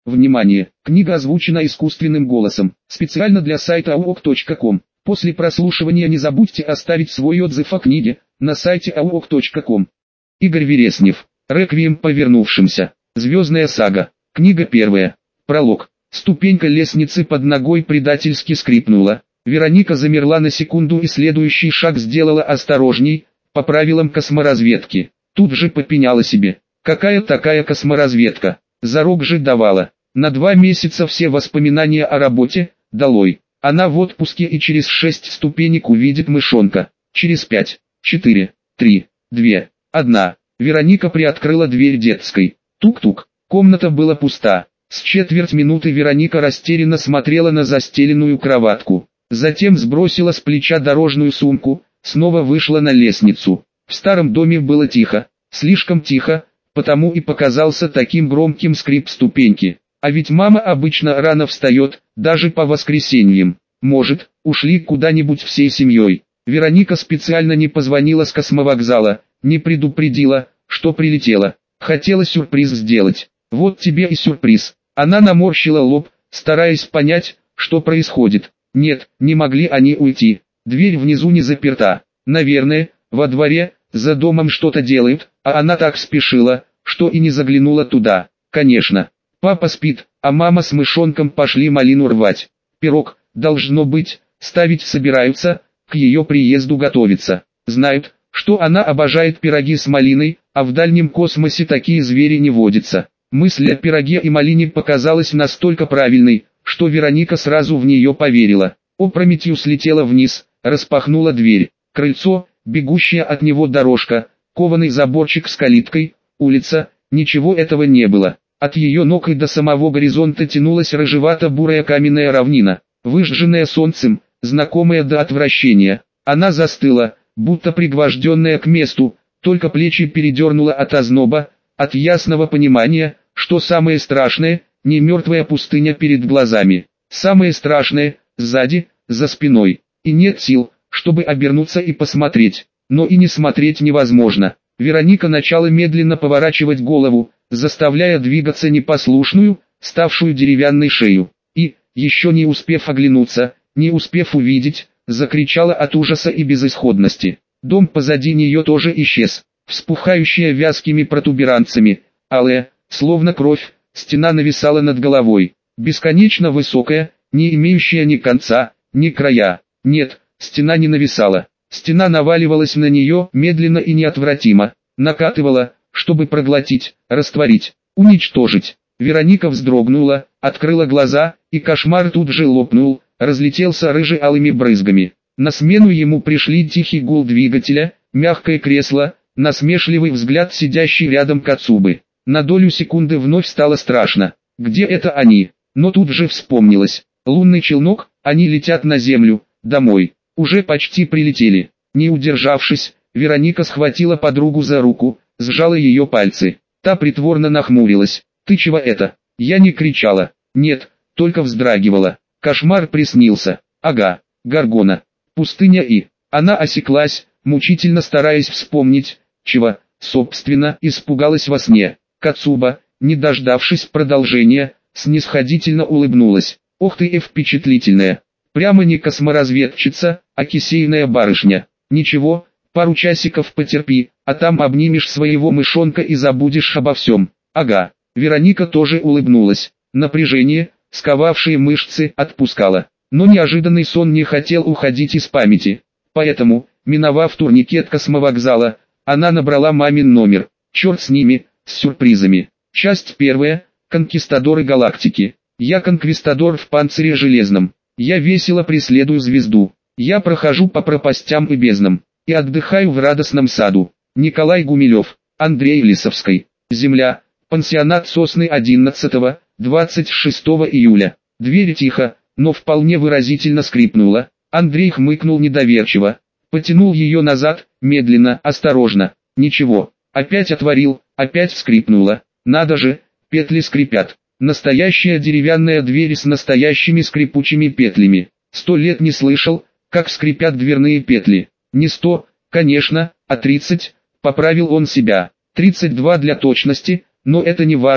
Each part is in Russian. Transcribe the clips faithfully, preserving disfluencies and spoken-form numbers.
Внимание! Книга озвучена искусственным голосом, специально для сайта ауок точка ком. После прослушивания не забудьте оставить свой отзыв о книге на сайте ауок точка ком. Игорь Вереснев. Реквием по вернувшимся. Звездная сага. Книга первая. Пролог. Ступенька лестницы под ногой предательски скрипнула. Вероника замерла на секунду и следующий шаг сделала осторожней, по правилам косморазведки. Тут же попеняла себе. Какая такая косморазведка? Зарок же давала. На два месяца все воспоминания о работе, долой. Она в отпуске и через шесть ступенек увидит мышонка. Через пять, четыре, три, две, одна. Вероника приоткрыла дверь детской. Тук-тук. Комната была пуста. С четверть минуты Вероника растерянно смотрела на застеленную кроватку. Затем сбросила с плеча дорожную сумку, снова вышла на лестницу. В старом доме было тихо, слишком тихо, потому и показался таким громким скрип ступеньки. А ведь мама обычно рано встает, даже по воскресеньям. Может, ушли куда-нибудь всей семьей. Вероника специально не позвонила с космовокзала, не предупредила, что прилетела. Хотела сюрприз сделать. Вот тебе и сюрприз. Она наморщила лоб, стараясь понять, что происходит. Нет, не могли они уйти. Дверь внизу не заперта. Наверное, во дворе, за домом что-то делают, а она так спешила, что и не заглянула туда. Конечно. Папа спит, а мама с мышонком пошли малину рвать. Пирог, должно быть, ставить собираются, к ее приезду готовиться. Знают, что она обожает пироги с малиной, а в дальнем космосе такие звери не водятся. Мысль о пироге и малине показалась настолько правильной, что Вероника сразу в нее поверила. Опрометью слетела вниз, распахнула дверь. Крыльцо, бегущая от него дорожка, кованый заборчик с калиткой, улица, ничего этого не было. От ее ног и до самого горизонта тянулась рыжевато-бурая каменная равнина, выжженная солнцем, знакомая до отвращения. Она застыла, будто пригвожденная к месту, только плечи передернула от озноба, от ясного понимания, что самое страшное, не мертвая пустыня перед глазами. Самое страшное, сзади, за спиной. И нет сил, чтобы обернуться и посмотреть. Но и не смотреть невозможно. Вероника начала медленно поворачивать голову, заставляя двигаться непослушную, ставшую деревянной шею. И, еще не успев оглянуться, не успев увидеть, закричала от ужаса и безысходности. Дом позади нее тоже исчез. Вспухающая вязкими протуберанцами, алая, словно кровь, стена нависала над головой. Бесконечно высокая, не имеющая ни конца, ни края. Нет, стена не нависала. Стена наваливалась на нее медленно и неотвратимо. Накатывала, чтобы проглотить, растворить, уничтожить. Вероника вздрогнула, открыла глаза, и кошмар тут же лопнул, разлетелся рыже-алыми брызгами. На смену ему пришли тихий гул двигателя, мягкое кресло, насмешливый взгляд сидящей рядом Кацубы. На долю секунды вновь стало страшно. Где это они? Но тут же вспомнилось. Лунный челнок, они летят на землю, домой. Уже почти прилетели. Не удержавшись, Вероника схватила подругу за руку, сжала ее пальцы. Та притворно нахмурилась. «Ты чего это?» Я не кричала. Нет, только вздрагивала. Кошмар приснился. Ага, Гаргона. Пустыня и... Она осеклась, мучительно стараясь вспомнить, чего, собственно, испугалась во сне. Кацуба, не дождавшись продолжения, снисходительно улыбнулась. «Ох ты и впечатлительная! Прямо не косморазведчица, а кисейная барышня. Ничего, пару часиков потерпи, а там обнимешь своего мышонка и забудешь обо всем». Ага, Вероника тоже улыбнулась. Напряжение, сковавшее мышцы, отпускало. Но неожиданный сон не хотел уходить из памяти. Поэтому, миновав турникет космовокзала, она набрала мамин номер. Черт с ними, с сюрпризами. Часть первая. Конкистадоры галактики. Я конквистадор в панцире железном. Я весело преследую звезду. Я прохожу по пропастям и безднам. И отдыхаю в радостном саду. Николай Гумилев. Андрей Лисовский. Земля. Пансионат Сосны одиннадцатого-двадцать шестого июля. Дверь тихо, но вполне выразительно скрипнула. Андрей хмыкнул недоверчиво. Потянул ее назад, медленно, осторожно. Ничего. Опять отворил, опять скрипнула. Надо же, петли скрипят. Настоящая деревянная дверь с настоящими скрипучими петлями. Сто лет не слышал, как скрипят дверные петли. Не сто, конечно, а тридцать, поправил он себя. Тридцать два для точности, но это не важно,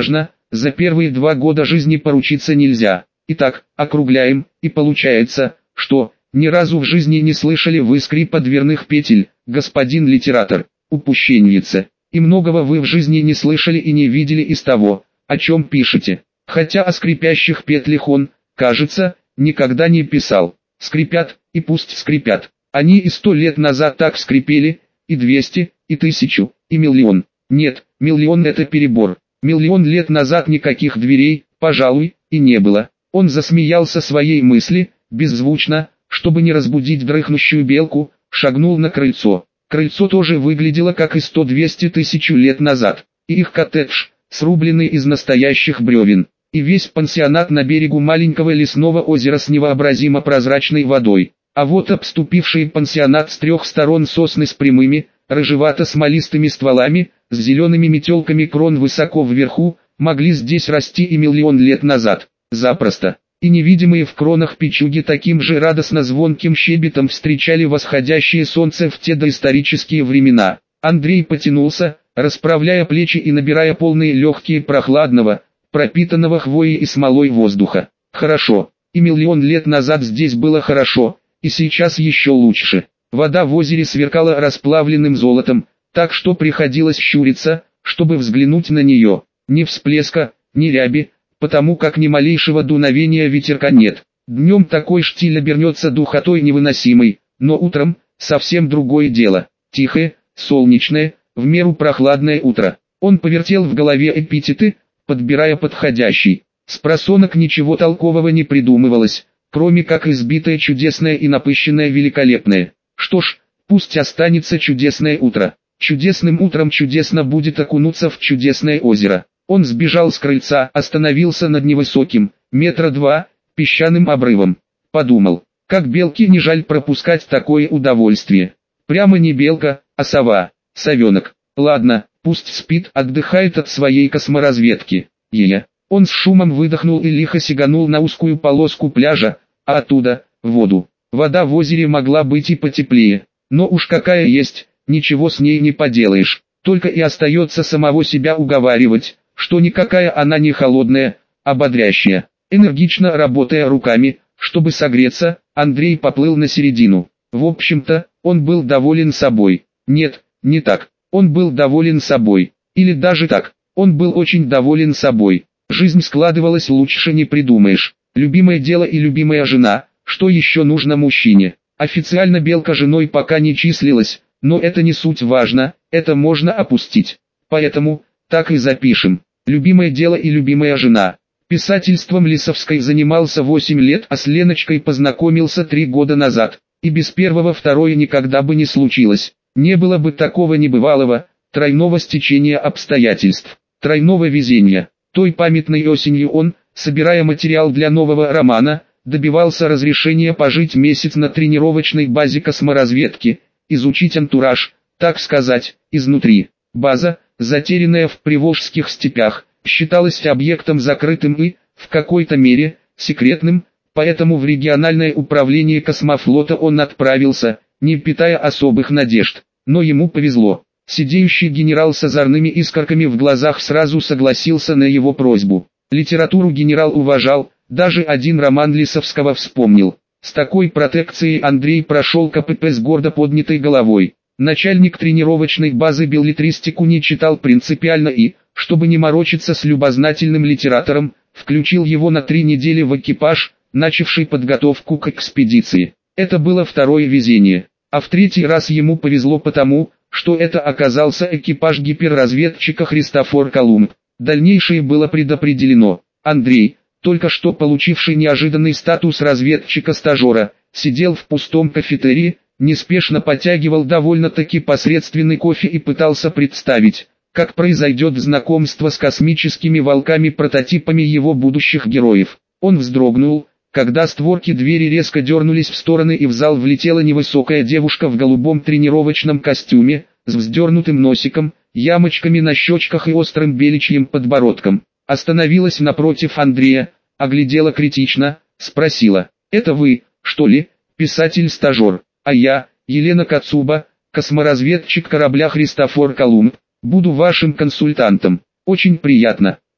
за первые два года жизни поручиться нельзя. Итак, округляем, и получается, что ни разу в жизни не слышали вы скрипа дверных петель, господин литератор, упущенница, и многого вы в жизни не слышали и не видели из того, о чем пишете. Хотя о скрипящих петлях он, кажется, никогда не писал. Скрипят, и пусть скрипят. Они и сто лет назад так скрипели, и двести, и тысячу, и миллион. Нет, миллион это перебор. Миллион лет назад никаких дверей, пожалуй, и не было. Он засмеялся своей мысли, беззвучно, чтобы не разбудить дрыхнущую белку, шагнул на крыльцо. Крыльцо тоже выглядело как и сто-двести тысяч лет назад. И их коттедж, срубленный из настоящих бревен. И весь пансионат на берегу маленького лесного озера с невообразимо прозрачной водой. А вот обступивший пансионат с трех сторон сосны с прямыми, рыжевато-смолистыми стволами, с зелеными метелками крон высоко вверху, могли здесь расти и миллион лет назад. Запросто. И невидимые в кронах печуги таким же радостно звонким щебетом встречали восходящее солнце в те доисторические времена. Андрей потянулся, расправляя плечи и набирая полные легкие прохладного, пропитанного хвоей и смолой воздуха. Хорошо. И миллион лет назад здесь было хорошо, и сейчас еще лучше. Вода в озере сверкала расплавленным золотом, так что приходилось щуриться, чтобы взглянуть на нее. Ни всплеска, ни ряби, потому как ни малейшего дуновения ветерка нет. Днем такой штиль обернется духотой невыносимой, но утром совсем другое дело. Тихое, солнечное, в меру прохладное утро. Он повертел в голове эпитеты, подбирая подходящий. Спросонок ничего толкового не придумывалось, кроме как избитое чудесное и напыщенное великолепное. Что ж, пусть останется чудесное утро. Чудесным утром чудесно будет окунуться в чудесное озеро. Он сбежал с крыльца, остановился над невысоким, метра два, песчаным обрывом. Подумал, как белке не жаль пропускать такое удовольствие. Прямо не белка, а сова, совенок. Ладно, пусть спит, отдыхает от своей косморазведки. Ея. Он с шумом выдохнул и лихо сиганул на узкую полоску пляжа, а оттуда, в воду. Вода в озере могла быть и потеплее, но уж какая есть, ничего с ней не поделаешь. Только и остается самого себя уговаривать, что никакая она не холодная, а бодрящая. Энергично работая руками, чтобы согреться, Андрей поплыл на середину. В общем-то, он был доволен собой. Нет, не так. Он был доволен собой. Или даже так. Он был очень доволен собой. Жизнь складывалась лучше не придумаешь. Любимое дело и любимая жена, что еще нужно мужчине. Официально Белка женой пока не числилась, но это не суть важно, это можно опустить. Поэтому, так и запишем. Любимое дело и любимая жена. Писательством Лисовской занимался восемь лет, а с Леночкой познакомился три года назад. И без первого второе никогда бы не случилось. Не было бы такого небывалого, тройного стечения обстоятельств, тройного везения. Той памятной осенью он, собирая материал для нового романа, добивался разрешения пожить месяц на тренировочной базе косморазведки, изучить антураж, так сказать, изнутри. База, затерянная в Приволжских степях, считалась объектом закрытым и, в какой-то мере, секретным, поэтому в региональное управление космофлота он отправился, не питая особых надежд. Но ему повезло. Сидеющий генерал с озорными искорками в глазах сразу согласился на его просьбу. Литературу генерал уважал, даже один роман Лисовского вспомнил. С такой протекцией Андрей прошел КПП с гордо поднятой головой. Начальник тренировочной базы беллетристику не читал принципиально и, чтобы не морочиться с любознательным литератором, включил его на три недели в экипаж, начавший подготовку к экспедиции. Это было второе везение. А в третий раз ему повезло потому, что это оказался экипаж гиперразведчика Христофор Колумб. Дальнейшее было предопределено. Андрей, только что получивший неожиданный статус разведчика-стажера, сидел в пустом кафетерии, неспешно потягивал довольно-таки посредственный кофе и пытался представить, как произойдет знакомство с космическими волками-прототипами его будущих героев. Он вздрогнул, когда створки двери резко дернулись в стороны и в зал влетела невысокая девушка в голубом тренировочном костюме, с вздернутым носиком, ямочками на щечках и острым беличьим подбородком. Остановилась напротив Андрея, оглядела критично, спросила: «Это вы, что ли, писатель-стажер? А я, Елена Кацуба, косморазведчик корабля Христофор Колумб, буду вашим консультантом. Очень приятно».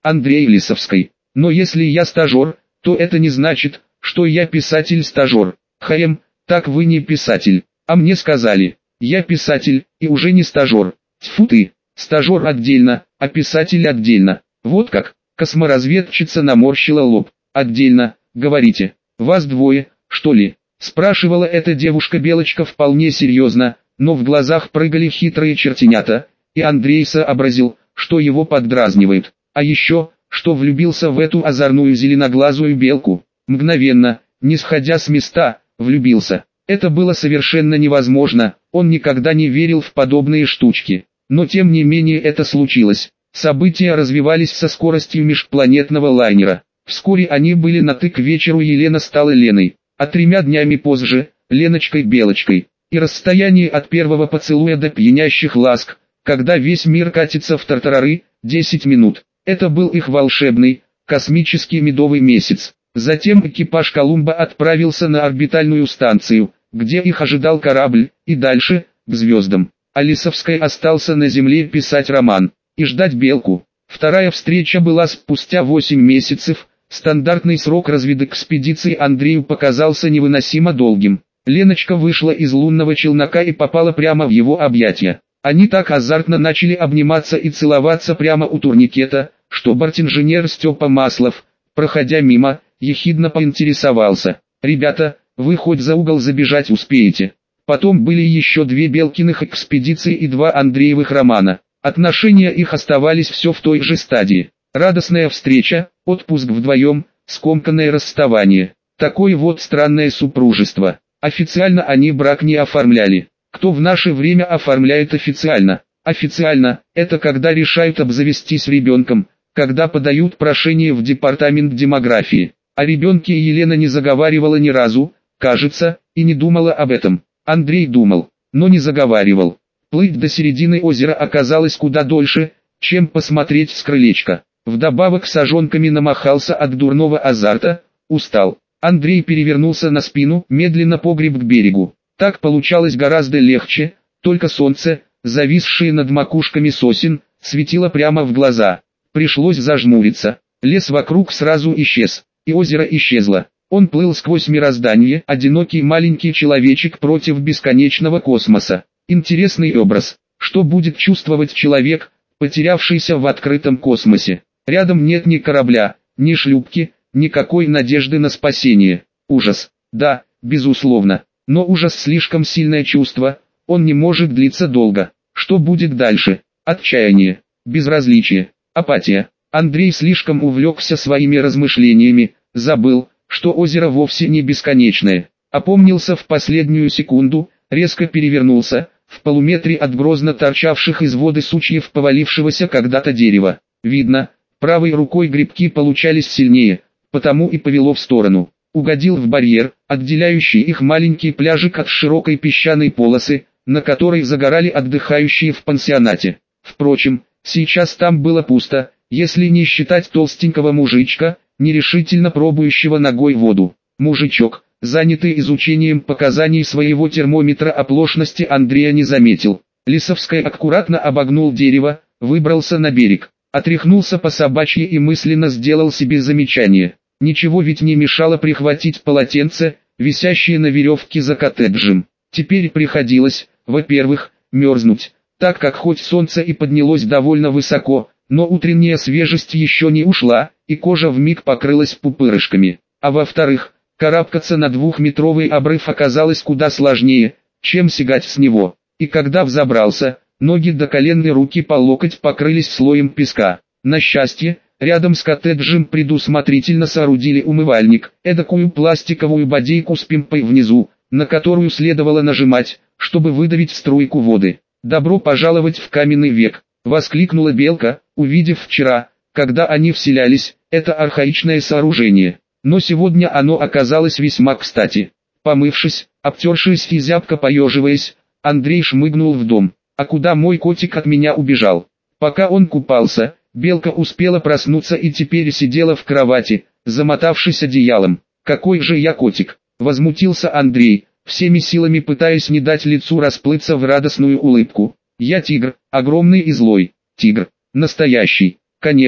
Андрей Лисовской. Но если я стажер, то это не значит, что я писатель-стажер. Хм, так вы не писатель. А мне сказали, я писатель, и уже не стажер. Тьфу ты, стажер отдельно, а писатель отдельно. Вот как, косморазведчица наморщила лоб. Отдельно, говорите, вас двое, что ли? Спрашивала эта девушка-белочка вполне серьезно, но в глазах прыгали хитрые чертенята, и Андрей сообразил, что его поддразнивают. А еще, что влюбился в эту озорную зеленоглазую белку. Мгновенно, не сходя с места, влюбился. Это было совершенно невозможно, он никогда не верил в подобные штучки. Но тем не менее это случилось. События развивались со скоростью межпланетного лайнера. Вскоре они были на «ты», к вечеру Елена стала Леной, а тремя днями позже – Леночкой-Белочкой. И расстояние от первого поцелуя до пьянящих ласк, когда весь мир катится в тартарары, десять минут. Это был их волшебный, космический медовый месяц. Затем экипаж Колумба отправился на орбитальную станцию, где их ожидал корабль, и дальше, к звездам. А Лисовской остался на Земле писать роман и ждать Белку. Вторая встреча была спустя восемь месяцев. Стандартный срок разведэкспедиции Андрею показался невыносимо долгим. Леночка вышла из лунного челнока и попала прямо в его объятия. Они так азартно начали обниматься и целоваться прямо у турникета, что бортинженер Степа Маслов, проходя мимо, ехидно поинтересовался: «Ребята, вы хоть за угол забежать успеете?» Потом были еще две Белкиных экспедиции и два Андреевых романа. Отношения их оставались все в той же стадии. Радостная встреча, отпуск вдвоем, скомканное расставание. Такое вот странное супружество. Официально они брак не оформляли. Кто в наше время оформляет официально? Официально – это когда решают обзавестись ребенком, когда подают прошение в департамент демографии. О ребенке Елена не заговаривала ни разу, кажется, и не думала об этом. Андрей думал, но не заговаривал. Плыть до середины озера оказалось куда дольше, чем посмотреть с крылечка. Вдобавок сажонками намахался от дурного азарта, устал. Андрей перевернулся на спину, медленно погреб к берегу. Так получалось гораздо легче, только солнце, зависшее над макушками сосен, светило прямо в глаза. Пришлось зажмуриться. Лес вокруг сразу исчез, и озеро исчезло. Он плыл сквозь мироздание, одинокий маленький человечек против бесконечного космоса. Интересный образ. Что будет чувствовать человек, потерявшийся в открытом космосе? Рядом нет ни корабля, ни шлюпки, никакой надежды на спасение. Ужас. Да, безусловно. Но ужас слишком сильное чувство, он не может длиться долго. Что будет дальше? Отчаяние, безразличие, апатия. Андрей слишком увлекся своими размышлениями, забыл, что озеро вовсе не бесконечное. Опомнился в последнюю секунду, резко перевернулся, в полуметре от грозно торчавших из воды сучьев повалившегося когда-то дерева. Видно, правой рукой грибки получались сильнее, потому и повело в сторону. Угодил в барьер, отделяющий их маленький пляжик от широкой песчаной полосы, на которой загорали отдыхающие в пансионате. Впрочем, сейчас там было пусто, если не считать толстенького мужичка, нерешительно пробующего ногой воду. Мужичок, занятый изучением показаний своего термометра оплошности, Андрея не заметил. Лисовской аккуратно обогнул дерево, выбрался на берег, отряхнулся по собачьи и мысленно сделал себе замечание. Ничего ведь не мешало прихватить полотенце, висящее на веревке за коттеджем. Теперь приходилось, во-первых, мерзнуть, так как хоть солнце и поднялось довольно высоко, но утренняя свежесть еще не ушла, и кожа вмиг покрылась пупырышками. А во-вторых, карабкаться на двухметровый обрыв оказалось куда сложнее, чем сигать с него. И когда взобрался, ноги до колен и руки по локоть покрылись слоем песка. На счастье, рядом с коттеджем предусмотрительно соорудили умывальник, эдакую пластиковую бодейку с пимпой внизу, на которую следовало нажимать, чтобы выдавить струйку воды. «Добро пожаловать в каменный век!» — воскликнула Белка, увидев вчера, когда они вселялись, это архаичное сооружение. Но сегодня оно оказалось весьма кстати. Помывшись, обтершись и зябко поеживаясь, Андрей шмыгнул в дом. А куда мой котик от меня убежал? Пока он купался, Белка успела проснуться и теперь сидела в кровати, замотавшись одеялом. «Какой же я котик!» — возмутился Андрей, всеми силами пытаясь не дать лицу расплыться в радостную улыбку. «Я тигр, огромный и злой. Тигр. Настоящий. Конечно,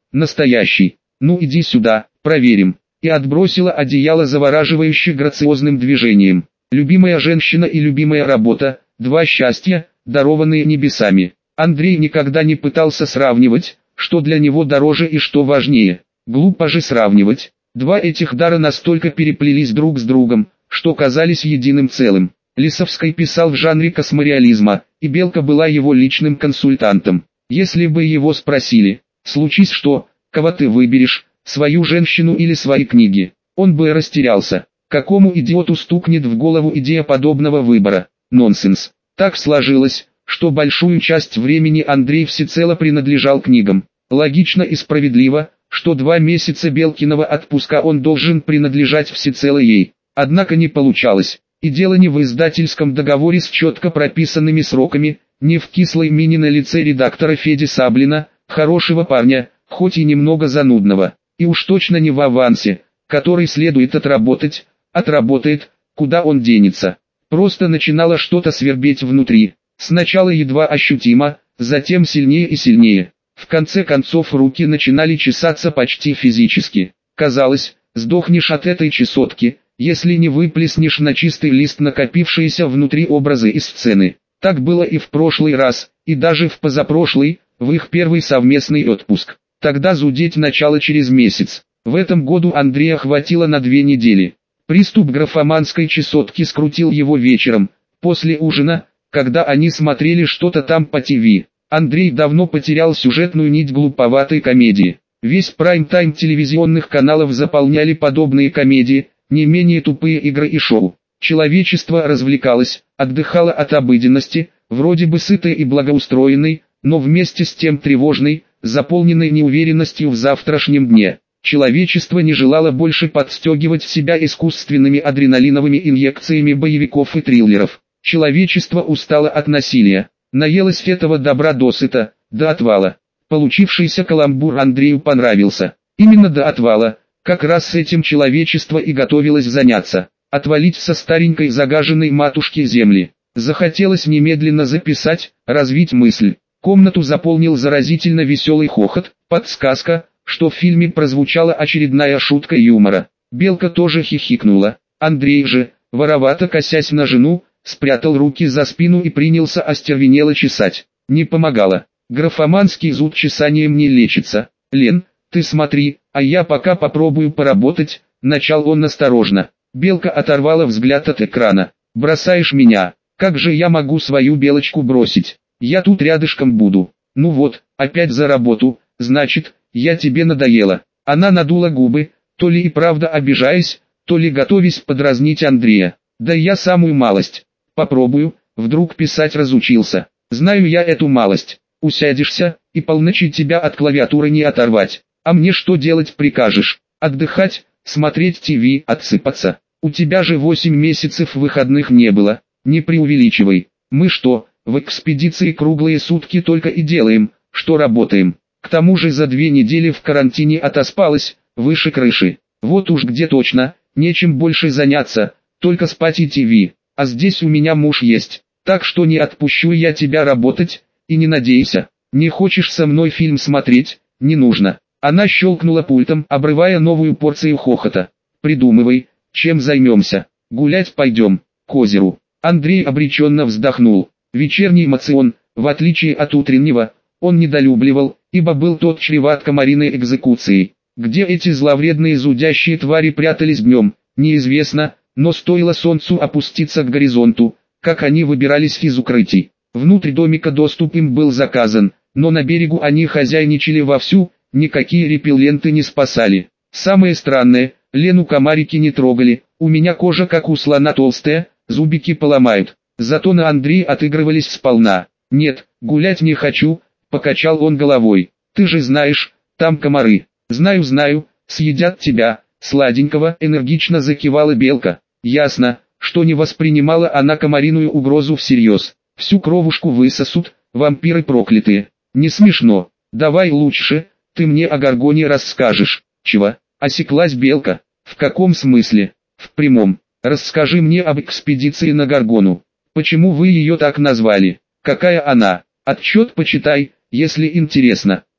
настоящий. Ну иди сюда, проверим. И отбросила одеяло завораживающе грациозным движением. Любимая женщина и любимая работа, два счастья, дарованные небесами. Андрей никогда не пытался сравнивать, что для него дороже и что важнее. Глупо же сравнивать. Два этих дара настолько переплелись друг с другом, что казались единым целым. Лисовский писал в жанре космореализма, и Белка была его личным консультантом. Если бы его спросили, случись что, кого ты выберешь, свою женщину или свои книги, он бы растерялся. Какому идиоту стукнет в голову идея подобного выбора? Нонсенс. Так сложилось, что большую часть времени Андрей всецело принадлежал книгам. Логично и справедливо, что два месяца Белкиного отпуска он должен принадлежать всецело ей. Однако не получалось. И дело не в издательском договоре с четко прописанными сроками, не в кислой мине на лице редактора Феди Саблина, хорошего парня, хоть и немного занудного, и уж точно не в авансе, который следует отработать, отработает, куда он денется. Просто начинало что-то свербеть внутри, сначала едва ощутимо, затем сильнее и сильнее. В конце концов руки начинали чесаться почти физически. Казалось, сдохнешь от этой чесотки, если не выплеснешь на чистый лист накопившиеся внутри образы и сцены. Так было и в прошлый раз, и даже в позапрошлый, в их первый совместный отпуск. Тогда зудеть начало через месяц. В этом году Андрея хватило на две недели. Приступ графоманской чесотки скрутил его вечером, после ужина, когда они смотрели что-то там по ТВ. Андрей давно потерял сюжетную нить глуповатой комедии. Весь прайм-тайм телевизионных каналов заполняли подобные комедии, не менее тупые игры и шоу. Человечество развлекалось, отдыхало от обыденности, вроде бы сытой и благоустроенной, но вместе с тем тревожной, заполненной неуверенностью в завтрашнем дне. Человечество не желало больше подстегивать себя искусственными адреналиновыми инъекциями боевиков и триллеров. Человечество устало от насилия, наелось этого добра досыта, до отвала. Получившийся каламбур Андрею понравился. Именно до отвала, как раз с этим человечество и готовилось заняться. Отвалить со старенькой загаженной матушки земли. Захотелось немедленно записать, развить мысль. Комнату заполнил заразительно веселый хохот, подсказка, что в фильме прозвучала очередная шутка юмора. Белка тоже хихикнула. Андрей же, воровато косясь на жену, спрятал руки за спину и принялся остервенело чесать. Не помогало. Графоманский зуд чесанием не лечится. «Лен, ты смотри, а я пока попробую поработать», — начал он осторожно. Белка оторвала взгляд от экрана. «Бросаешь меня? Как же я могу свою белочку бросить? Я тут рядышком буду. Ну вот, опять за работу, значит, я тебе надоела». Она надула губы, то ли и правда обижаясь, то ли готовясь подразнить Андрея. «Да я самую малость. Попробую», — вдруг писать разучился. «Знаю я эту малость. Усядешься, и полночи тебя от клавиатуры не оторвать. А мне что делать прикажешь? Отдыхать, смотреть ТВ, отсыпаться? У тебя же восемь месяцев выходных не было. Не преувеличивай. Мы что, в экспедиции круглые сутки только и делаем, что работаем. К тому же за две недели в карантине отоспалась, выше крыши. Вот уж где точно, нечем больше заняться, только спать и ТВ. А здесь у меня муж есть, так что не отпущу я тебя работать, и не надейся. Не хочешь со мной фильм смотреть? Не нужно». Она щелкнула пультом, обрывая новую порцию хохота. «Придумывай, чем займемся. Гулять пойдем, к озеру». Андрей обреченно вздохнул. Вечерний моцион, в отличие от утреннего, он недолюбливал, ибо был тот чреват комариной экзекуцией. Где эти зловредные зудящие твари прятались днем, неизвестно, но стоило солнцу опуститься к горизонту, как они выбирались из укрытий. Внутрь домика доступ им был заказан, но на берегу они хозяйничали вовсю, никакие репелленты не спасали. Самое странное, Лену комарики не трогали, у меня кожа как у слона толстая, зубики поломают. Зато на Андрея отыгрывались сполна. «Нет, гулять не хочу», — покачал он головой. «Ты же знаешь, там комары». «Знаю, знаю, съедят тебя, сладенького», — энергично закивала Белка. Ясно, что не воспринимала она комариную угрозу всерьез. Всю кровушку высосут, вампиры проклятые. Не смешно. Давай лучше, ты мне о Гаргоне расскажешь. Чего? Осеклась Белка. В каком смысле? В прямом. Расскажи мне об экспедиции на Гаргону. Почему вы ее так назвали? Какая она? Отчет почитай, если интересно.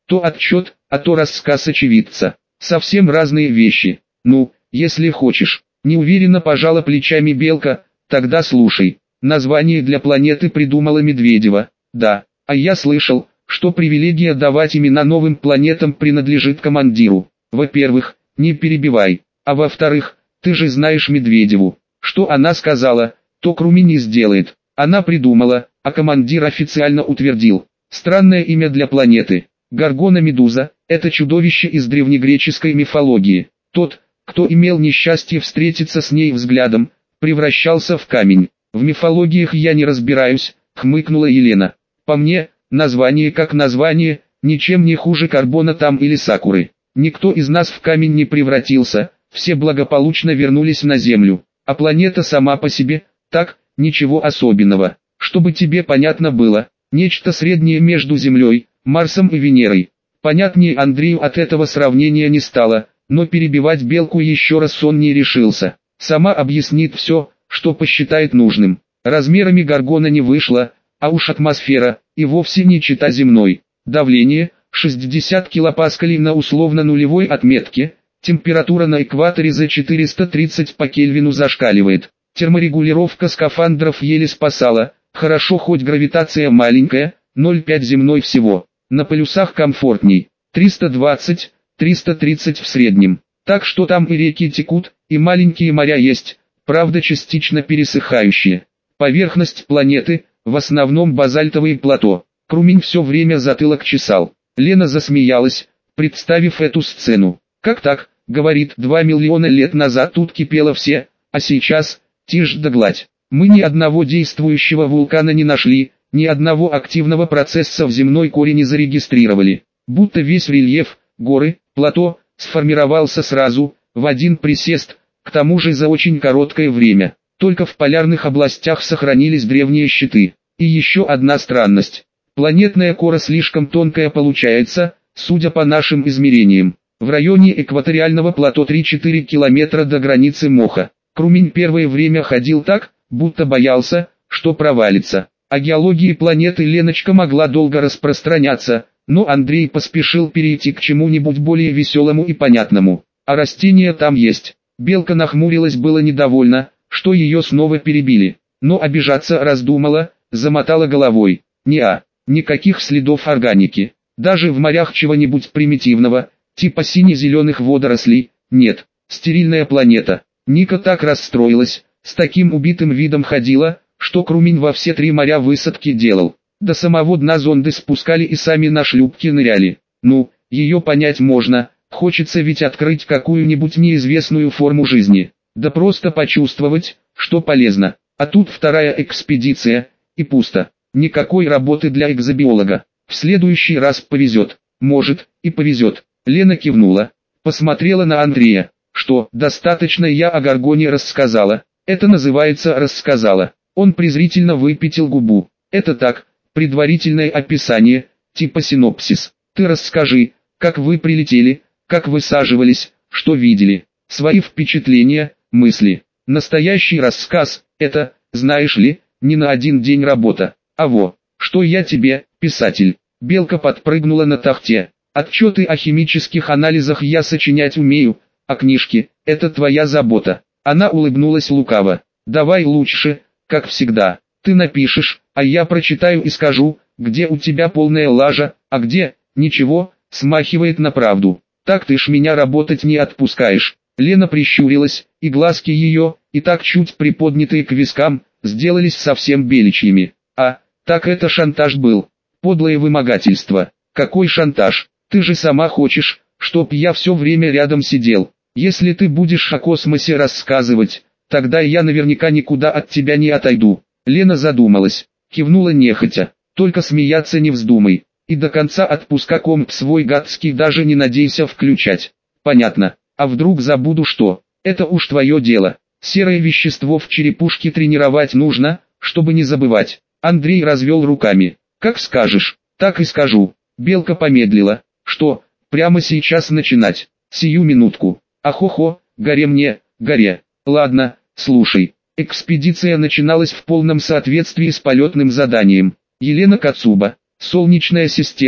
То отчет, а то рассказ очевидца. Совсем разные вещи. Ну, если хочешь. Неуверенно пожала плечами Белка, тогда слушай. Название для планеты придумала Медведева. Да, а я слышал, что привилегия давать имена новым планетам принадлежит командиру. Во-первых, не перебивай, а во-вторых, ты же знаешь Медведеву. Что она сказала, то Крумин не сделает. Она придумала, а командир официально утвердил. Странное имя для планеты. Горгона-Медуза – это чудовище из древнегреческой мифологии. Тот, кто имел несчастье встретиться с ней взглядом, превращался в камень. В мифологиях я не разбираюсь, хмыкнула Елена. По мне, название как название, ничем не хуже Карбона там или Сакуры. Никто из нас в камень не превратился, все благополучно вернулись на Землю. А планета сама по себе, так, ничего особенного. Чтобы тебе понятно было, нечто среднее между Землей, Марсом и Венерой. Понятнее Андрею от этого сравнения не стало, но перебивать Белку еще раз он не решился. Сама объяснит все, что посчитает нужным. Размерами Горгона не вышло, а уж атмосфера, и вовсе не чета земной. Давление – шестьдесят килопаскалей на условно нулевой отметке, температура на экваторе за четыреста тридцать по Кельвину зашкаливает. Терморегулировка скафандров еле спасала, хорошо хоть гравитация маленькая, ноль целых пять земной всего. На полюсах комфортней, триста двадцать — триста тридцать в среднем. Так что там и реки текут, и маленькие моря есть, правда частично пересыхающие. Поверхность планеты, в основном базальтовые плато. Крумин все время затылок чесал. Лена засмеялась, представив эту сцену. «Как так?» — говорит, два миллиона лет назад тут кипело все, а сейчас, тишь да гладь. Мы ни одного действующего вулкана не нашли, ни одного активного процесса в земной коре не зарегистрировали. Будто весь рельеф, горы, плато, сформировался сразу, в один присест, к тому же за очень короткое время. Только в полярных областях сохранились древние щиты. И еще одна странность. Планетная кора слишком тонкая получается, судя по нашим измерениям. В районе экваториального плато три-четыре километра до границы Моха. Крумин первое время ходил так, будто боялся, что провалится. О геологии планеты Леночка могла долго распространяться, но Андрей поспешил перейти к чему-нибудь более веселому и понятному. А растения там есть. Белка нахмурилась, было недовольна, что ее снова перебили. Но обижаться раздумала, замотала головой. Неа, никаких следов органики. Даже в морях чего-нибудь примитивного, типа сине-зеленых водорослей, нет. Стерильная планета. Ника так расстроилась, с таким убитым видом ходила, что Крумин во все три моря высадки делал. До самого дна зонды спускали и сами на шлюпки ныряли. Ну, ее понять можно, хочется ведь открыть какую-нибудь неизвестную форму жизни. Да просто почувствовать, что полезно. А тут вторая экспедиция, и пусто. Никакой работы для экзобиолога. В следующий раз повезет. Может, и повезет. Лена кивнула, посмотрела на Андрея. Что, достаточно я о Горгоне рассказала? Это называется рассказала. Он презрительно выпятил губу. Это так, предварительное описание, типа синопсис. Ты расскажи, как вы прилетели, как высаживались, что видели, свои впечатления, мысли. Настоящий рассказ, это, знаешь ли, не на один день работа. А во, что я тебе, писатель. Белка подпрыгнула на тахте. Отчеты о химических анализах я сочинять умею, а книжки, это твоя забота. Она улыбнулась лукаво. Давай лучше, как всегда. Ты напишешь, а я прочитаю и скажу, где у тебя полная лажа, а где, ничего, смахивает на правду. Так ты ж меня работать не отпускаешь. Лена прищурилась, и глазки ее, и так чуть приподнятые к вискам, сделались совсем беличьими. А, так это шантаж был. Подлое вымогательство. Какой шантаж? Ты же сама хочешь, чтоб я все время рядом сидел. Если ты будешь о космосе рассказывать, тогда я наверняка никуда от тебя не отойду. Лена задумалась, кивнула нехотя. Только смеяться не вздумай. И до конца отпуска комп свой гадский даже не надейся включать. Понятно. А вдруг забуду что? Это уж твое дело. Серое вещество в черепушке тренировать нужно, чтобы не забывать. Андрей развел руками. Как скажешь, так и скажу. Белка помедлила. Что, прямо сейчас начинать? Сию минутку. Ахо-хо, горе мне, горе. Ладно, слушай. Экспедиция начиналась в полном соответствии с полетным заданием. Елена Кацуба. Солнечная система,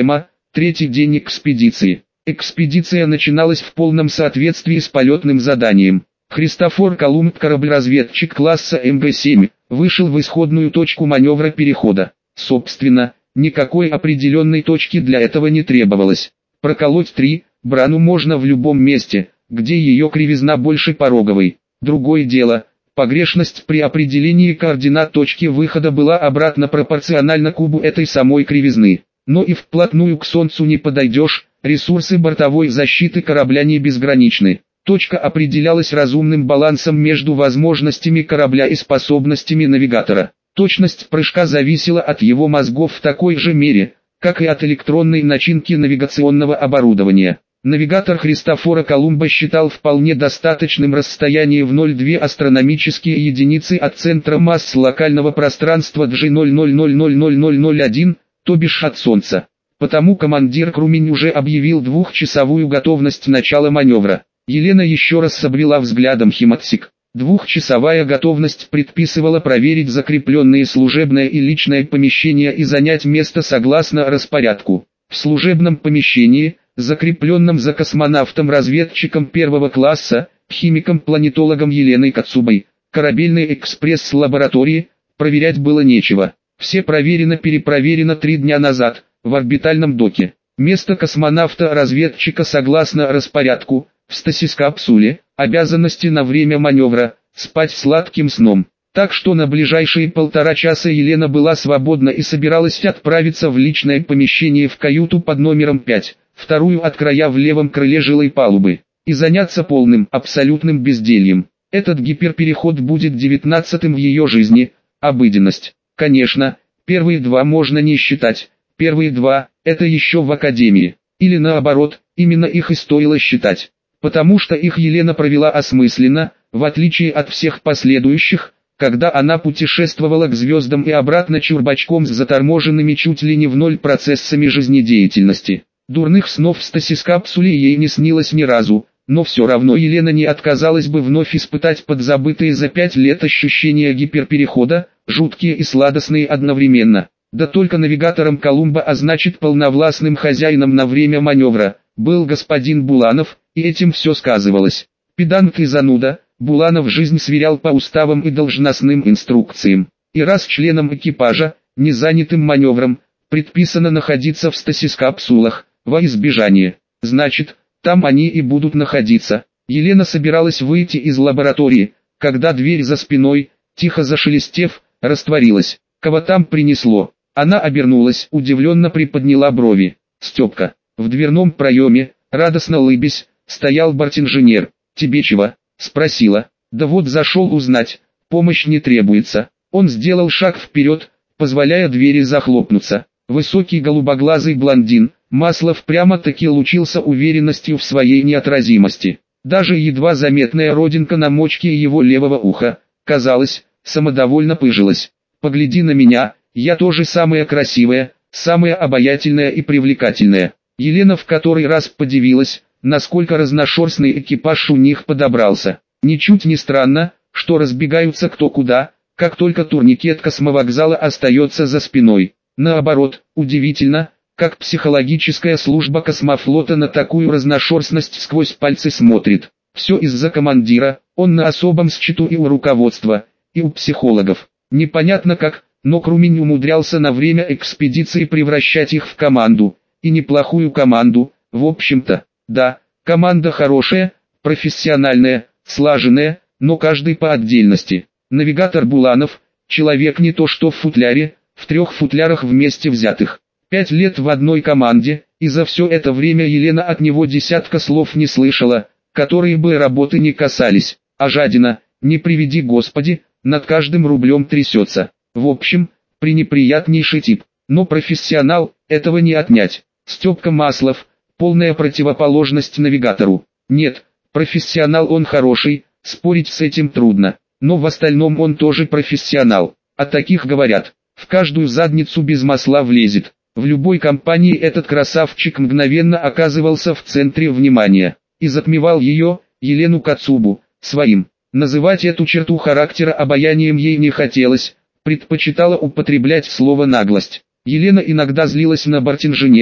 Третий день экспедиции. Экспедиция начиналась в полном соответствии с полетным заданием. Христофор Колумб, корабль-разведчик класса эм гэ семь, вышел в исходную точку маневра перехода. Собственно, никакой определенной точки для этого не требовалось. Проколоть три брану можно в любом месте, где ее кривизна больше пороговой. Другое дело, погрешность при определении координат точки выхода была обратно пропорциональна кубу этой самой кривизны. Но и вплотную к Солнцу не подойдешь, ресурсы бортовой защиты корабля не безграничны. Точка определялась разумным балансом между возможностями корабля и способностями навигатора. Точность прыжка зависела от его мозгов в такой же мере, как и от электронной начинки навигационного оборудования. Навигатор Христофора Колумба считал вполне достаточным расстояние в ноль целых две десятых астрономические единицы от центра масс локального пространства джи ноль ноль ноль ноль ноль ноль ноль один, то бишь от Солнца. Потому командир Крумень уже объявил двухчасовую готовность начала маневра. Елена еще раз обвела взглядом химатсик. Двухчасовая готовность предписывала проверить закрепленные служебное и личное помещения и занять место согласно распорядку. В служебном помещении, закрепленном за космонавтом-разведчиком первого класса, химиком-планетологом Еленой Кацубой, корабельной экспресс-лаборатории, проверять было нечего. Все проверено-перепроверено три дня назад, в орбитальном доке. Место космонавта-разведчика согласно распорядку, в стасис-капсуле, обязанности на время маневра, спать сладким сном. Так что на ближайшие полтора часа Елена была свободна и собиралась отправиться в личное помещение в каюту под номером пять, вторую от края в левом крыле жилой палубы, и заняться полным, абсолютным бездельем. Этот гиперпереход будет девятнадцатым в ее жизни, обыденность. Конечно, первые два можно не считать, первые два – это еще в академии, или наоборот, именно их и стоило считать. Потому что их Елена провела осмысленно, в отличие от всех последующих, когда она путешествовала к звездам и обратно чурбачком с заторможенными чуть ли не в ноль процессами жизнедеятельности. Дурных снов в стасис-капсуле ей не снилось ни разу, но все равно Елена не отказалась бы вновь испытать подзабытые за пять лет ощущения гиперперехода, жуткие и сладостные одновременно. Да только навигатором Колумба, а значит полновластным хозяином на время маневра, был господин Буланов, и этим все сказывалось. Педант и зануда, Буланов жизнь сверял по уставам и должностным инструкциям. И раз членам экипажа, не занятым маневром, предписано находиться в стасис-капсулах, во избежание, значит, там они и будут находиться. Елена собиралась выйти из лаборатории, когда дверь за спиной, тихо зашелестев, растворилась. Кого там принесло? Она обернулась, удивленно приподняла брови. Степка. В дверном проеме, радостно улыбясь, стоял бортинженер. «Тебе чего?» — спросила. «Да вот зашел узнать, помощь не требуется». Он сделал шаг вперед, позволяя двери захлопнуться. Высокий голубоглазый блондин, Маслов прямо-таки лучился уверенностью в своей неотразимости. Даже едва заметная родинка на мочке его левого уха, казалось, самодовольно пыжилась. «Погляди на меня, я тоже самая красивая, самая обаятельная и привлекательная». Елена в который раз подивилась, насколько разношерстный экипаж у них подобрался. Ничуть не странно, что разбегаются кто куда, как только турникет космовокзала остается за спиной. Наоборот, удивительно, как психологическая служба космофлота на такую разношерстность сквозь пальцы смотрит. Все из-за командира, он на особом счету и у руководства, и у психологов. Непонятно как, но Крумень умудрялся на время экспедиции превращать их в команду. И неплохую команду, в общем-то. Да, команда хорошая, профессиональная, слаженная, но каждый по отдельности. Навигатор Буланов, человек не то что в футляре, в трех футлярах вместе взятых. Пять лет в одной команде, и за все это время Елена от него десятка слов не слышала, которые бы работы не касались. А жадина, не приведи Господи, над каждым рублем трясется. В общем, пренеприятнейший тип, но профессионал, этого не отнять. Степка Маслов, полная противоположность навигатору. Нет, профессионал он хороший, спорить с этим трудно, но в остальном он тоже профессионал. О таких говорят, в каждую задницу без масла влезет. В любой компании этот красавчик мгновенно оказывался в центре внимания, и затмевал ее, Елену Кацубу, своим. Называть эту черту характера обаянием ей не хотелось, предпочитала употреблять слово «наглость». Елена иногда злилась на бортинженера,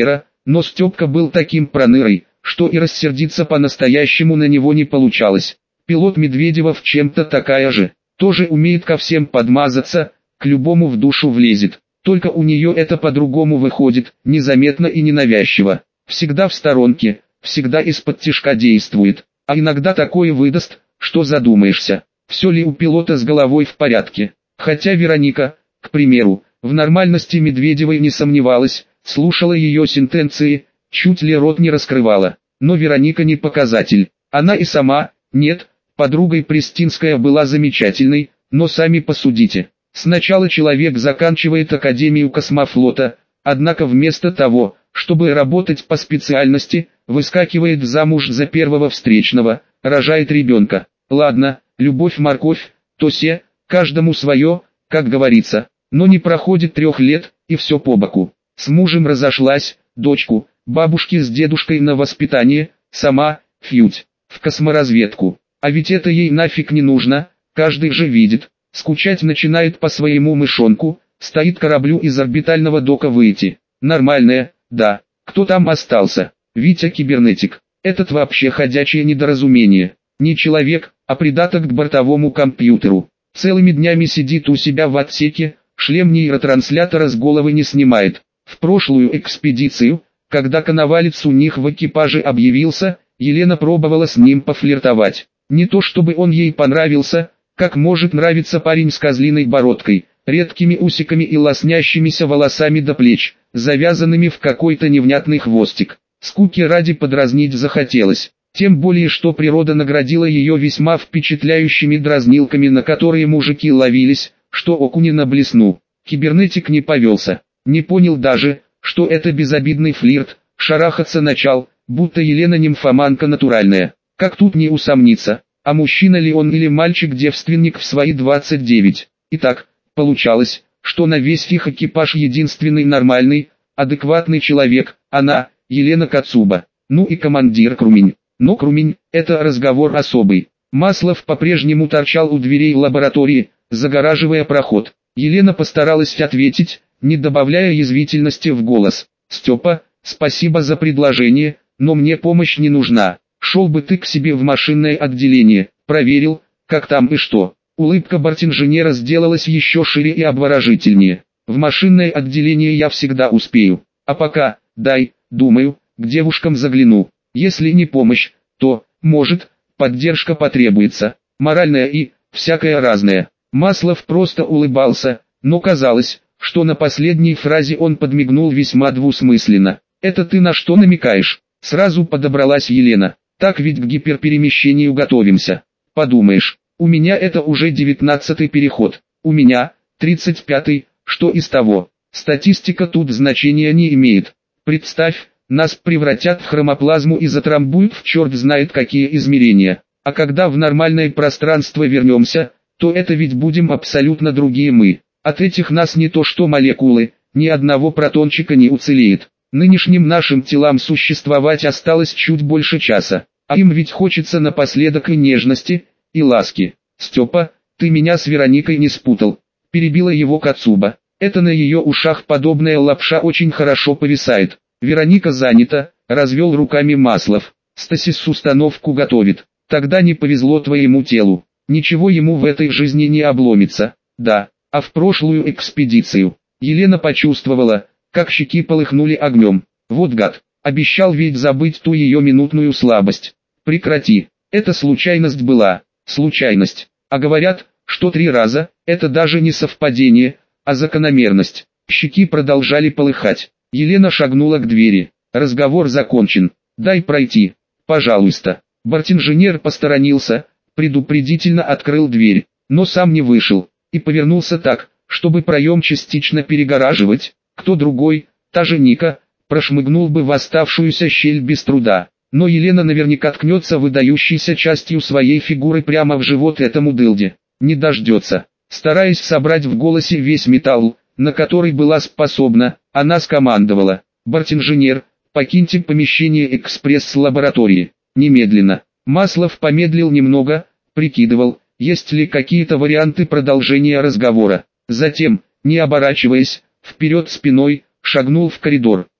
но Степка был таким пронырой, что и рассердиться по-настоящему на него не получалось. Пилот Медведева в чем-то такая же, тоже умеет ко всем подмазаться, к любому в душу влезет, только у нее это по-другому выходит, незаметно и ненавязчиво, всегда в сторонке, всегда из-под тишка действует, а иногда такое выдаст, что задумаешься, все ли у пилота с головой в порядке. Хотя Вероника, к примеру, в нормальности Медведевой не сомневалась, слушала ее сентенции, чуть ли рот не раскрывала. Но Вероника не показатель. Она и сама, нет, подругой Пристинская была замечательной, но сами посудите. Сначала человек заканчивает Академию космофлота, однако вместо того, чтобы работать по специальности, выскакивает замуж за первого встречного, рожает ребенка. Ладно, любовь-морковь, то се, каждому свое, как говорится. Но не проходит трех лет, и все по боку. С мужем разошлась, дочку, бабушке с дедушкой на воспитание, сама, фьють, в косморазведку. А ведь это ей нафиг не нужно, каждый же видит. Скучать начинает по своему мышонку, стоит кораблю из орбитального дока выйти. Нормальная, да, кто там остался? Витя кибернетик. Этот вообще ходячее недоразумение. Не человек, а придаток к бортовому компьютеру. Целыми днями сидит у себя в отсеке, шлем нейротранслятора с головы не снимает. В прошлую экспедицию, когда Коновалец у них в экипаже объявился, Елена пробовала с ним пофлиртовать. Не то чтобы он ей понравился, как может нравиться парень с козлиной бородкой, редкими усиками и лоснящимися волосами до плеч, завязанными в какой-то невнятный хвостик. Скуки ради подразнить захотелось. Тем более, что природа наградила ее весьма впечатляющими дразнилками, на которые мужики ловились, что окуни на блесну. Кибернетик не повелся, не понял даже, что это безобидный флирт, шарахаться начал, будто Елена нимфоманка натуральная. Как тут не усомниться, а мужчина ли он или мальчик-девственник в свои двадцать девять. Итак, получалось, что на весь их экипаж единственный нормальный, адекватный человек, она, Елена Кацуба. Ну и командир Крумень. Но Крумень – это разговор особый. Маслов по-прежнему торчал у дверей лаборатории, загораживая проход. Елена постаралась ответить, не добавляя язвительности в голос. «Степа, спасибо за предложение, но мне помощь не нужна. Шел бы ты к себе в машинное отделение, проверил, как там и что». Улыбка бортинженера сделалась еще шире и обворожительнее. «В машинное отделение я всегда успею. А пока, дай, думаю, к девушкам загляну. Если не помощь, то, может, поддержка потребуется, моральная и, всякое разное». Маслов просто улыбался, но казалось, что на последней фразе он подмигнул весьма двусмысленно. «Это ты на что намекаешь?» Сразу подобралась Елена. «Так ведь к гиперперемещению готовимся. Подумаешь, у меня это уже девятнадцатый переход, у меня, тридцать пятый, что из того? Статистика тут значения не имеет. Представь, нас превратят в хромоплазму и затрамбуют в черт знает какие измерения. А когда в нормальное пространство вернемся, то это ведь будем абсолютно другие мы. От этих нас не то что молекулы, ни одного протончика не уцелеет. Нынешним нашим телам существовать осталось чуть больше часа, а им ведь хочется напоследок и нежности, и ласки. Степа, ты меня с Вероникой не спутал», — перебила его Кацуба. «Это на ее ушах подобная лапша очень хорошо повисает. Вероника занята», — развел руками Маслов. «Стасис установку готовит. Тогда не повезло твоему телу. Ничего ему в этой жизни не обломится. Да, а в прошлую экспедицию». Елена почувствовала, как щеки полыхнули огнем. «Вот гад, обещал ведь забыть ту ее минутную слабость. Прекрати, это случайность была, случайность. А говорят, что три раза, это даже не совпадение, а закономерность». Щеки продолжали полыхать. Елена шагнула к двери. «Разговор закончен. Дай пройти, пожалуйста». Бортинженер посторонился, предупредительно открыл дверь, но сам не вышел, и повернулся так, чтобы проем частично перегораживать. Кто другой, та же Ника, прошмыгнул бы в оставшуюся щель без труда. Но Елена наверняка ткнется выдающейся частью своей фигуры прямо в живот этому дылде. Не дождется. Стараясь собрать в голосе весь металл, на который была способна, она скомандовала: «Бортинженер, покиньте помещение экспресс-лаборатории. Немедленно». Маслов помедлил немного, прикидывал, есть ли какие-то варианты продолжения разговора. Затем, не оборачиваясь, вперед спиной, шагнул в коридор.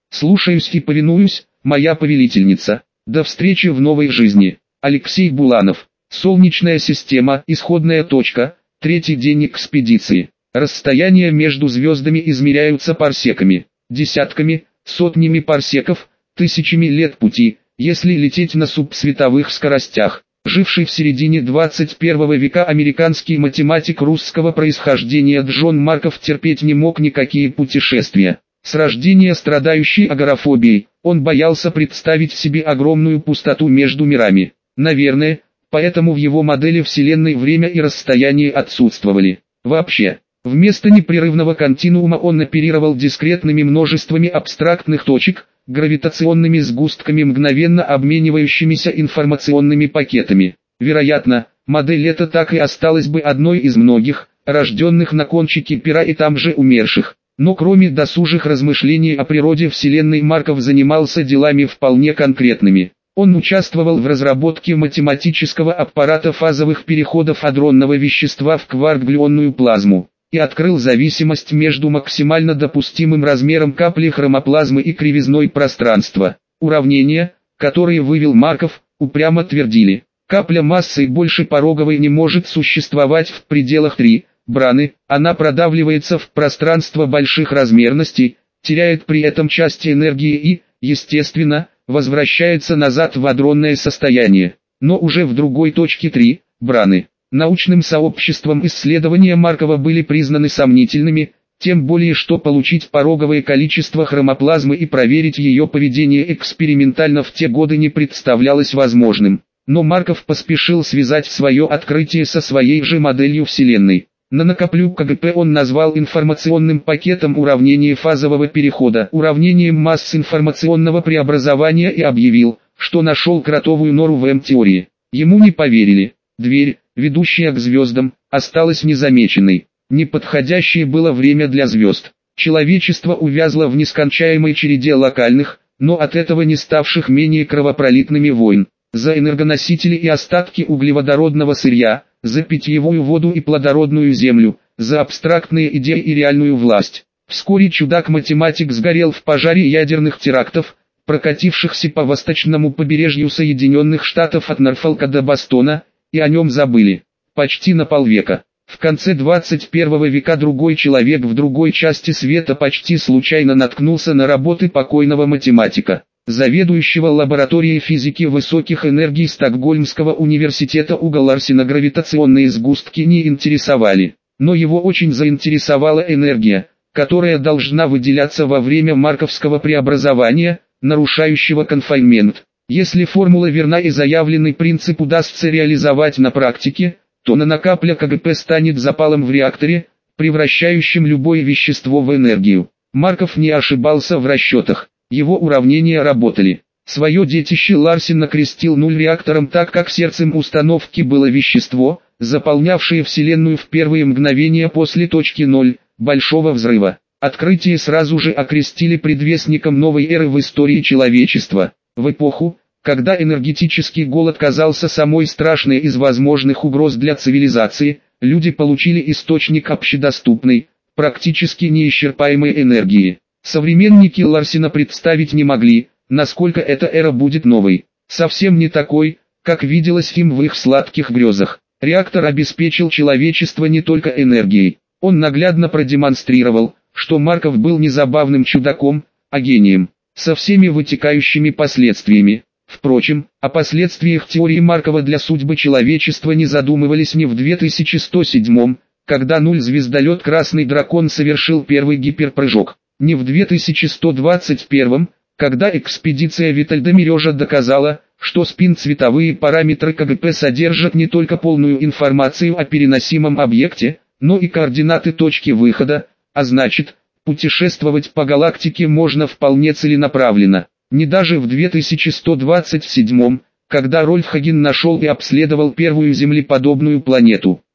Слушаюсь и повинуюсь, моя повелительница. До встречи в новой жизни. Алексей Буланов. Солнечная система, исходная точка, третий день экспедиции. Расстояния между звездами измеряются парсеками, десятками, сотнями парсеков, тысячами лет пути, если лететь на субсветовых скоростях. Живший в середине двадцать первого века американский математик русского происхождения Джон Марков терпеть не мог никакие путешествия. С рождения страдающий агорафобией, он боялся представить себе огромную пустоту между мирами. Наверное, поэтому в его модели Вселенной время и расстояние отсутствовали. Вообще, вместо непрерывного континуума он оперировал дискретными множествами абстрактных точек, гравитационными сгустками, мгновенно обменивающимися информационными пакетами. Вероятно, модель эта так и осталась бы одной из многих, рожденных на кончике пера и там же умерших. Но кроме досужих размышлений о природе Вселенной, Марков занимался делами вполне конкретными. Он участвовал в разработке математического аппарата фазовых переходов адронного вещества в кварк-глюонную плазму и открыл зависимость между максимально допустимым размером капли хромоплазмы и кривизной пространства. Уравнения, которые вывел Марков, упрямо твердили: капля массой больше пороговой не может существовать в пределах три браны, она продавливается в пространство больших размерностей, теряет при этом части энергии и, естественно, возвращается назад в адронное состояние, но уже в другой точке три браны. Научным сообществом исследования Маркова были признаны сомнительными, тем более что получить пороговое количество хромоплазмы и проверить ее поведение экспериментально в те годы не представлялось возможным. Но Марков поспешил связать свое открытие со своей же моделью Вселенной. Нанокаплю КГП он назвал информационным пакетом уравнения фазового перехода, уравнением масс информационного преобразования, и объявил, что нашел кротовую нору в М-теории. Ему не поверили. Дверь, ведущая к звездам, осталась незамеченной. Неподходящее было время для звезд. Человечество увязло в нескончаемой череде локальных, но от этого не ставших менее кровопролитными войн. За энергоносители и остатки углеводородного сырья, за питьевую воду и плодородную землю, за абстрактные идеи и реальную власть. Вскоре чудак-математик сгорел в пожаре ядерных терактов, прокатившихся по восточному побережью Соединенных Штатов от Норфолка до Бостона, и о нем забыли. Почти на полвека. В конце двадцать первого века другой человек в другой части света почти случайно наткнулся на работы покойного математика, заведующего лабораторией физики высоких энергий Стокгольмского университета Уга Ларсена. Гравитационные сгустки не интересовали, но его очень заинтересовала энергия, которая должна выделяться во время марковского преобразования, нарушающего конфайнмент. Если формула верна и заявленный принцип удастся реализовать на практике, то нанокапля КГП станет запалом в реакторе, превращающим любое вещество в энергию. Марков не ошибался в расчетах. Его уравнения работали. Свое детище Ларсен накрестил нуль реактором, так как сердцем установки было вещество, заполнявшее Вселенную в первые мгновения после точки ноль, Большого взрыва. Открытие сразу же окрестили предвестником новой эры в истории человечества. В эпоху, когда энергетический голод казался самой страшной из возможных угроз для цивилизации, люди получили источник общедоступной, практически неисчерпаемой энергии. Современники Ларсена представить не могли, насколько эта эра будет новой. Совсем не такой, как виделось им в их сладких грезах. Реактор обеспечил человечество не только энергией. Он наглядно продемонстрировал, что Марков был не забавным чудаком, а гением, со всеми вытекающими последствиями. Впрочем, о последствиях теории Маркова для судьбы человечества не задумывались ни в две тысячи сто седьмом, когда нуль-звездолет «Красный дракон» совершил первый гиперпрыжок, ни в две тысячи сто двадцать первом, когда экспедиция Витальда Мережа доказала, что спин-цветовые параметры КГП содержат не только полную информацию о переносимом объекте, но и координаты точки выхода, а значит, путешествовать по галактике можно вполне целенаправленно. Не даже в две тысячи сто двадцать седьмом, когда Рольф Хаген нашел и обследовал первую землеподобную планету.